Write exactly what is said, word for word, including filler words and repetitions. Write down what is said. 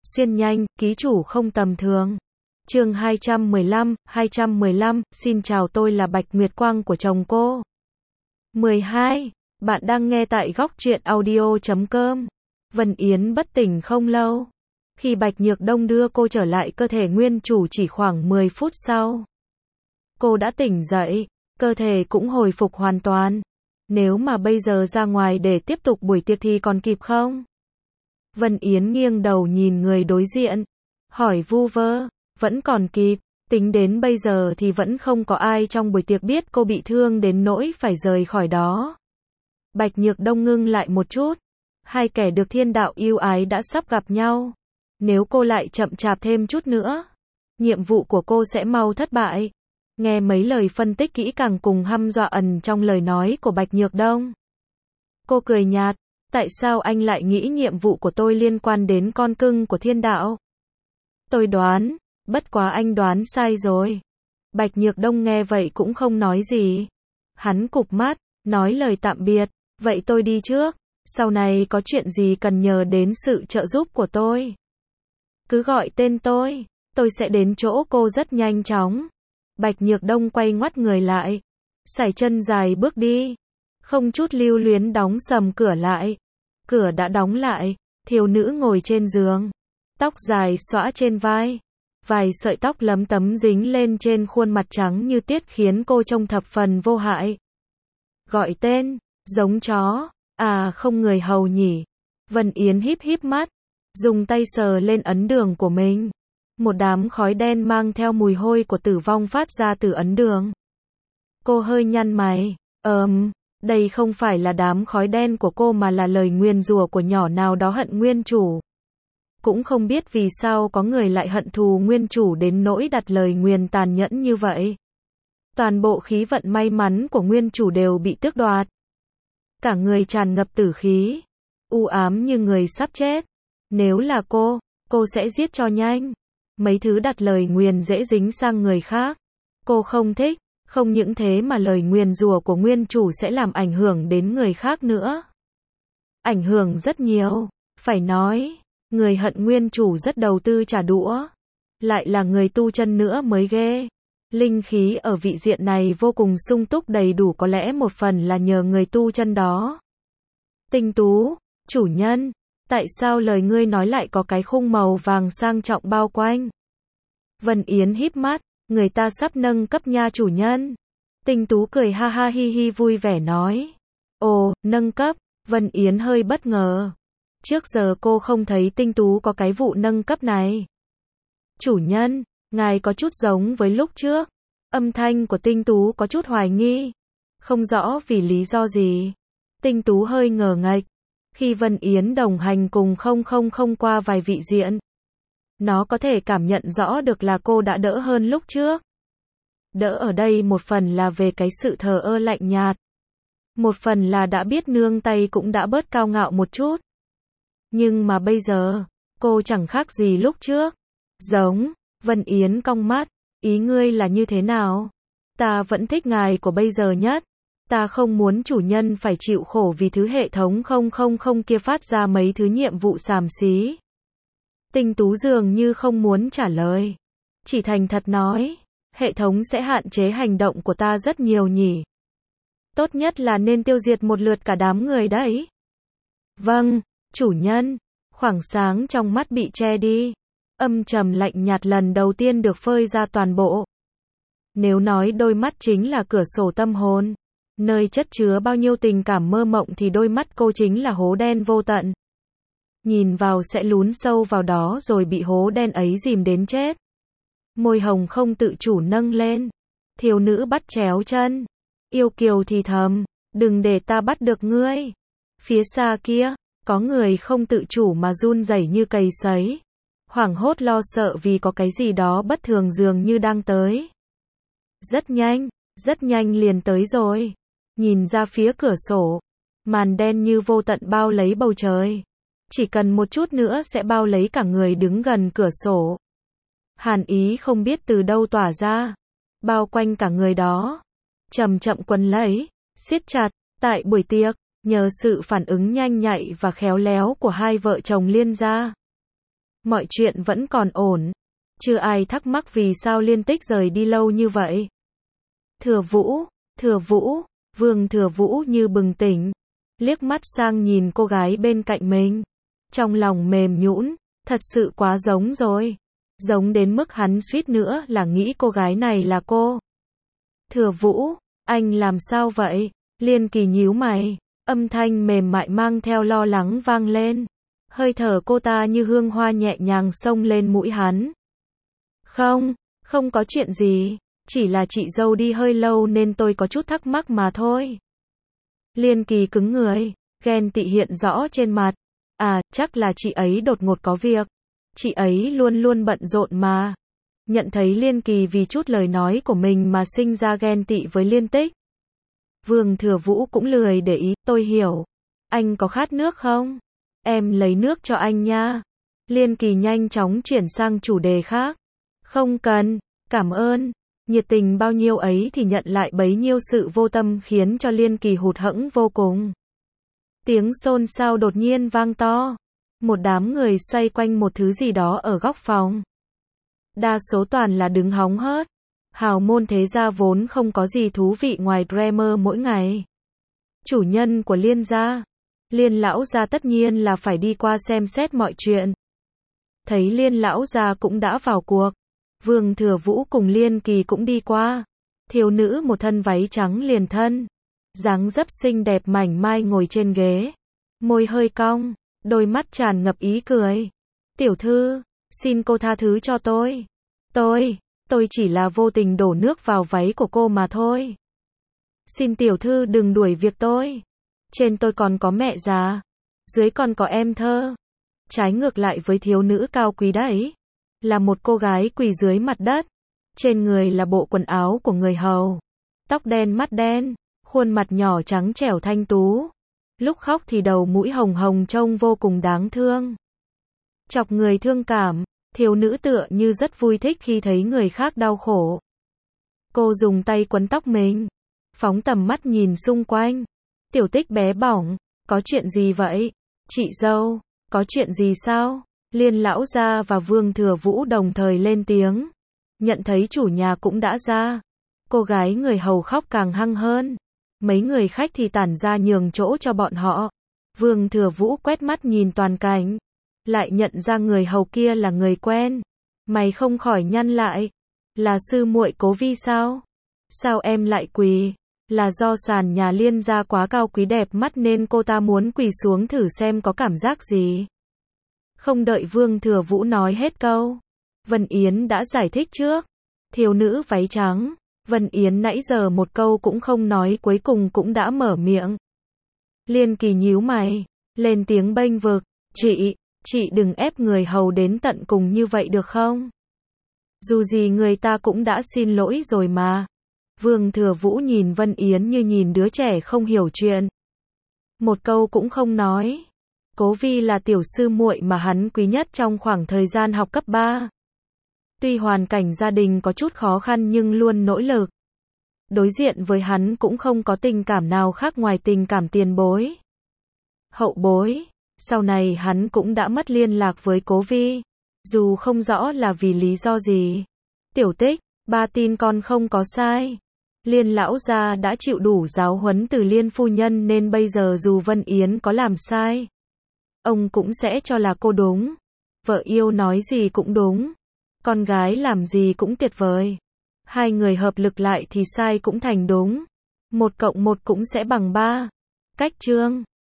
xuyên nhanh, ký chủ không tầm thường. Chương hai trăm mười lăm, hai trăm mười lăm, xin chào tôi là Bạch Nguyệt Quang của chồng cô. mười hai. Bạn đang nghe tại góc truyện audio chấm com. Vân Yến bất tỉnh không lâu. Khi Bạch Nhược Đông đưa cô trở lại cơ thể nguyên chủ chỉ khoảng mười phút sau. Cô đã tỉnh dậy, cơ thể cũng hồi phục hoàn toàn. Nếu mà bây giờ ra ngoài để tiếp tục buổi tiệc thì còn kịp không? Vân Yến nghiêng đầu nhìn người đối diện, hỏi vu vơ, vẫn còn kịp, tính đến bây giờ thì vẫn không có ai trong buổi tiệc biết cô bị thương đến nỗi phải rời khỏi đó. Bạch Nhược Đông ngưng lại một chút, hai kẻ được thiên đạo yêu ái đã sắp gặp nhau. Nếu cô lại chậm chạp thêm chút nữa, nhiệm vụ của cô sẽ mau thất bại. Nghe mấy lời phân tích kỹ càng cùng hăm dọa ẩn trong lời nói của Bạch Nhược Đông. Cô cười nhạt, tại sao anh lại nghĩ nhiệm vụ của tôi liên quan đến con cưng của thiên đạo? Tôi đoán, bất quá anh đoán sai rồi. Bạch Nhược Đông nghe vậy cũng không nói gì. Hắn cụp mắt, nói lời tạm biệt, vậy tôi đi trước, sau này có chuyện gì cần nhờ đến sự trợ giúp của tôi. Cứ gọi tên tôi, tôi sẽ đến chỗ cô rất nhanh chóng. Bạch Nhược Đông quay ngoắt người lại, sải chân dài bước đi, không chút lưu luyến đóng sầm cửa lại. Cửa đã đóng lại, thiếu nữ ngồi trên giường, tóc dài xõa trên vai, vài sợi tóc lấm tấm dính lên trên khuôn mặt trắng như tiết khiến cô trông thập phần vô hại. Gọi tên, giống chó, à không người hầu nhỉ. Vân Yến híp híp mắt, dùng tay sờ lên ấn đường của mình. Một đám khói đen mang theo mùi hôi của tử vong phát ra từ ấn đường. Cô hơi nhăn mày, ờm, đây không phải là đám khói đen của cô mà là lời nguyền rủa của nhỏ nào đó hận nguyên chủ. Cũng không biết vì sao có người lại hận thù nguyên chủ đến nỗi đặt lời nguyền tàn nhẫn như vậy. Toàn bộ khí vận may mắn của nguyên chủ đều bị tước đoạt. Cả người tràn ngập tử khí, u ám như người sắp chết. Nếu là cô, cô sẽ giết cho nhanh. Mấy thứ đặt lời nguyền dễ dính sang người khác, cô không thích. Không những thế mà lời nguyền rủa của nguyên chủ sẽ làm ảnh hưởng đến người khác nữa. Ảnh hưởng rất nhiều, phải nói, người hận nguyên chủ rất đầu tư trả đũa. Lại là người tu chân nữa mới ghê. Linh khí ở vị diện này vô cùng sung túc đầy đủ, có lẽ một phần là nhờ người tu chân đó. Tinh Tú, chủ nhân, tại sao lời ngươi nói lại có cái khung màu vàng sang trọng bao quanh? Vân Yến híp mắt, người ta sắp nâng cấp nha chủ nhân. Tinh Tú cười ha ha hi hi vui vẻ nói. Ồ, nâng cấp, Vân Yến hơi bất ngờ. Trước giờ cô không thấy Tinh Tú có cái vụ nâng cấp này. Chủ nhân, ngài có chút giống với lúc trước. Âm thanh của Tinh Tú có chút hoài nghi. Không rõ vì lý do gì. Tinh Tú hơi ngờ nghệch. Khi Vân Yến đồng hành cùng không không không qua vài vị diện, nó có thể cảm nhận rõ được là cô đã đỡ hơn lúc trước. Đỡ ở đây một phần là về cái sự thờ ơ lạnh nhạt. Một phần là đã biết nương tay cũng đã bớt cao ngạo một chút. Nhưng mà bây giờ, cô chẳng khác gì lúc trước. Giống, Vân Yến cong mắt, ý ngươi là như thế nào? Ta vẫn thích ngài của bây giờ nhất. Ta không muốn chủ nhân phải chịu khổ vì thứ hệ thống không không không kia phát ra mấy thứ nhiệm vụ xàm xí. Tinh Tú dường như không muốn trả lời. Chỉ thành thật nói, hệ thống sẽ hạn chế hành động của ta rất nhiều nhỉ. Tốt nhất là nên tiêu diệt một lượt cả đám người đấy. Vâng, chủ nhân. Khoảng sáng trong mắt bị che đi. Âm trầm lạnh nhạt lần đầu tiên được phơi ra toàn bộ. Nếu nói đôi mắt chính là cửa sổ tâm hồn, nơi chất chứa bao nhiêu tình cảm mơ mộng thì đôi mắt cô chính là hố đen vô tận. Nhìn vào sẽ lún sâu vào đó rồi bị hố đen ấy dìm đến chết. Môi hồng không tự chủ nâng lên. Thiếu nữ bắt chéo chân. Yêu kiều thì thầm, đừng để ta bắt được ngươi. Phía xa kia, có người không tự chủ mà run rẩy như cầy sấy. Hoảng hốt lo sợ vì có cái gì đó bất thường dường như đang tới. Rất nhanh, rất nhanh liền tới rồi. Nhìn ra phía cửa sổ, màn đen như vô tận bao lấy bầu trời. Chỉ cần một chút nữa sẽ bao lấy cả người đứng gần cửa sổ. Hàn ý không biết từ đâu tỏa ra, bao quanh cả người đó. Chậm chậm quấn lấy, siết chặt. Tại buổi tiệc, nhờ sự phản ứng nhanh nhạy và khéo léo của hai vợ chồng Liên gia, Mọi chuyện vẫn còn ổn. Chưa ai thắc mắc vì sao Liên Tích rời đi lâu như vậy. Thừa Vũ, Thừa Vũ, Vương Thừa Vũ như bừng tỉnh. Liếc mắt sang nhìn cô gái bên cạnh mình. Trong lòng mềm nhũn, thật sự quá giống rồi. Giống đến mức hắn suýt nữa là nghĩ cô gái này là cô. Thừa Vũ, anh làm sao vậy? Liên Kỳ nhíu mày, âm thanh mềm mại mang theo lo lắng vang lên. Hơi thở cô ta như hương hoa nhẹ nhàng xông lên mũi hắn. Không, không có chuyện gì, chỉ là chị dâu đi hơi lâu nên tôi có chút thắc mắc mà thôi. Liên Kỳ cứng người, ghen tị hiện rõ trên mặt. À, chắc là chị ấy đột ngột có việc. Chị ấy luôn luôn bận rộn mà. Nhận thấy Liên Kỳ vì chút lời nói của mình mà sinh ra ghen tị với Liên Tích. Vương Thừa Vũ cũng lười để ý, tôi hiểu. Anh có khát nước không? Em lấy nước cho anh nha. Liên Kỳ nhanh chóng chuyển sang chủ đề khác. Không cần, cảm ơn. Nhiệt tình bao nhiêu ấy thì nhận lại bấy nhiêu sự vô tâm khiến cho Liên Kỳ hụt hẫng vô cùng. Tiếng xôn xao đột nhiên vang to. Một đám người xoay quanh một thứ gì đó ở góc phòng. Đa số toàn là đứng hóng hớt. Hào môn thế gia vốn không có gì thú vị ngoài drama mỗi ngày. Chủ nhân của Liên gia, Liên lão gia tất nhiên là phải đi qua xem xét mọi chuyện. Thấy Liên lão gia cũng đã vào cuộc. Vương Thừa Vũ cùng Liên Kỳ cũng đi qua. Thiếu nữ một thân váy trắng liền thân. Dáng dấp xinh đẹp mảnh mai ngồi trên ghế. Môi hơi cong, đôi mắt tràn ngập ý cười. Tiểu thư, xin cô tha thứ cho tôi. Tôi, tôi chỉ là vô tình đổ nước vào váy của cô mà thôi. Xin tiểu thư đừng đuổi việc tôi. Trên tôi còn có mẹ già, dưới còn có em thơ. Trái ngược lại với thiếu nữ cao quý đấy. Là một cô gái quỳ dưới mặt đất. Trên người là bộ quần áo của người hầu. Tóc đen mắt đen, khuôn mặt nhỏ trắng trẻo thanh tú. Lúc khóc thì đầu mũi hồng hồng trông vô cùng đáng thương. Chọc người thương cảm, thiếu nữ tựa như rất vui thích khi thấy người khác đau khổ. Cô dùng tay quấn tóc mình, phóng tầm mắt nhìn xung quanh. Tiểu Tích bé bỏng, có chuyện gì vậy? Chị dâu, có chuyện gì sao? Liên lão gia và Vương Thừa Vũ đồng thời lên tiếng. Nhận thấy chủ nhà cũng đã ra. Cô gái người hầu khóc càng hăng hơn. Mấy người khách thì tản ra nhường chỗ cho bọn họ. Vương Thừa Vũ quét mắt nhìn toàn cảnh. Lại nhận ra người hầu kia là người quen. Mày không khỏi nhăn lại. Là sư muội Cố Vi sao? Sao em lại quỳ? Là do sàn nhà Liên gia quá cao quý đẹp mắt nên cô ta muốn quỳ xuống thử xem có cảm giác gì. Không đợi Vương Thừa Vũ nói hết câu, Vân Yến đã giải thích trước. Thiếu nữ váy trắng, Vân Yến nãy giờ một câu cũng không nói cuối cùng cũng đã mở miệng. Liên Kỳ nhíu mày, lên tiếng bênh vực, chị, chị đừng ép người hầu đến tận cùng như vậy được không? Dù gì người ta cũng đã xin lỗi rồi mà. Vương Thừa Vũ nhìn Vân Yến như nhìn đứa trẻ không hiểu chuyện. Một câu cũng không nói. Cố Vi là tiểu sư muội mà hắn quý nhất trong khoảng thời gian học cấp ba. Tuy hoàn cảnh gia đình có chút khó khăn nhưng luôn nỗ lực. Đối diện với hắn cũng không có tình cảm nào khác ngoài tình cảm tiền bối. Hậu bối, sau này hắn cũng đã mất liên lạc với Cố Vi. Dù không rõ là vì lý do gì. Tiểu Tích, ba tin con không có sai. Liên lão gia đã chịu đủ giáo huấn từ Liên phu nhân nên bây giờ dù Vân Yến có làm sai, ông cũng sẽ cho là cô đúng. Vợ yêu nói gì cũng đúng. Con gái làm gì cũng tuyệt vời. Hai người hợp lực lại thì sai cũng thành đúng. Một cộng một cũng sẽ bằng ba. Cách chương